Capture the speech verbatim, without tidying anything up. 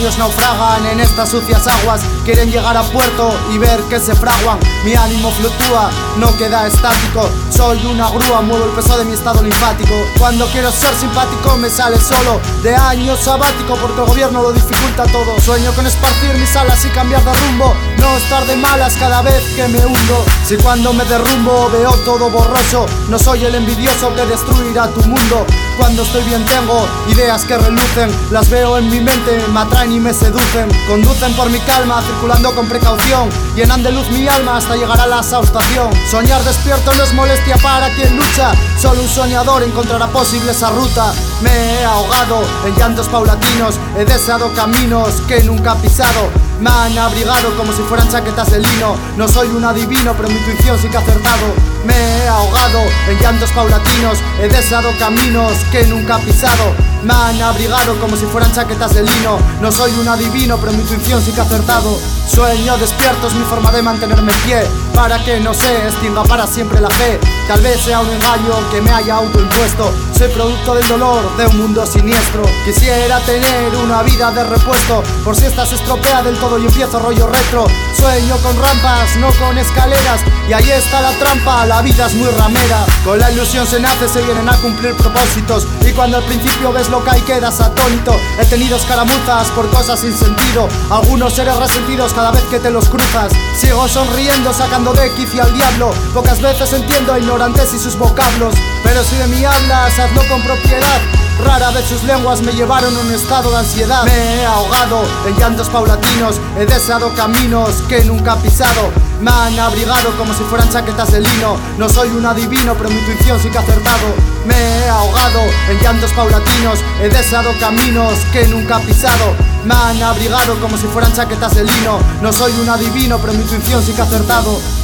sueños naufragan en estas sucias aguas. Quieren llegar a puerto y ver que se fraguan. Mi ánimo fluctúa, no queda estático. Soy una grúa, muevo el peso de mi estado linfático. Cuando quiero ser simpático me sale solo. De año sabático porque el gobierno lo dificulta todo. Sueño con esparcir mis alas y cambiar de rumbo. No estar de malas cada vez que me hundo. Si cuando me derrumbo veo todo borroso, no soy el envidioso que destruirá tu mundo. Cuando estoy bien tengo ideas que relucen. Las veo en mi mente, me atraen y me seducen. Conducen por mi calma, circulando con precaución. Llenan de luz mi alma hasta llegar a la exhaustación. Soñar despierto no es molestia para quien lucha. Solo un soñador encontrará posible esa ruta. Me he ahogado en llantos paulatinos. He deseado caminos que nunca he pisado. Me han abrigado como si fueran chaquetas de lino. No soy un adivino, pero mi intuición sí que ha acertado. Me he ahogado en llantos paulatinos. He deseado caminos que nunca he pisado. Me han abrigado como si fueran chaquetas de lino. No soy un adivino, pero mi intuición sí que ha acertado. Sueño despierto es mi forma de mantenerme en pie, para que no se extinga para siempre la fe. Tal vez sea un engaño que me haya autoimpuesto. Soy producto del dolor de un mundo siniestro. Quisiera tener una vida de repuesto, por si esta se estropea del todo y empiezo rollo retro. Sueño con rampas, no con escaleras, y ahí está la trampa, la vida es muy ramera. Con la ilusión se nace, se vienen a cumplir propósitos, y cuando al principio ves lo que hay quedas atónito. He tenido escaramuzas por cosas sin sentido, algunos seres resentidos cada vez que te los cruzas. Sigo sonriendo sacando de quicio al diablo. Pocas veces entiendo a ignorantes y sus vocablos, pero si de mí hablas, hazlo con propiedad. Rara vez sus lenguas me llevaron a un estado de ansiedad. Me he ahogado en llantos paulatinos. He deseado caminos que nunca he pisado. Me han abrigado como si fueran chaquetas de lino. No soy un adivino, pero mi intuición sí que ha acertado. Me he ahogado en llantos paulatinos. He deseado caminos que nunca he pisado. Me han abrigado como si fueran chaquetas de lino. No soy un adivino, pero mi intuición sí que ha acertado.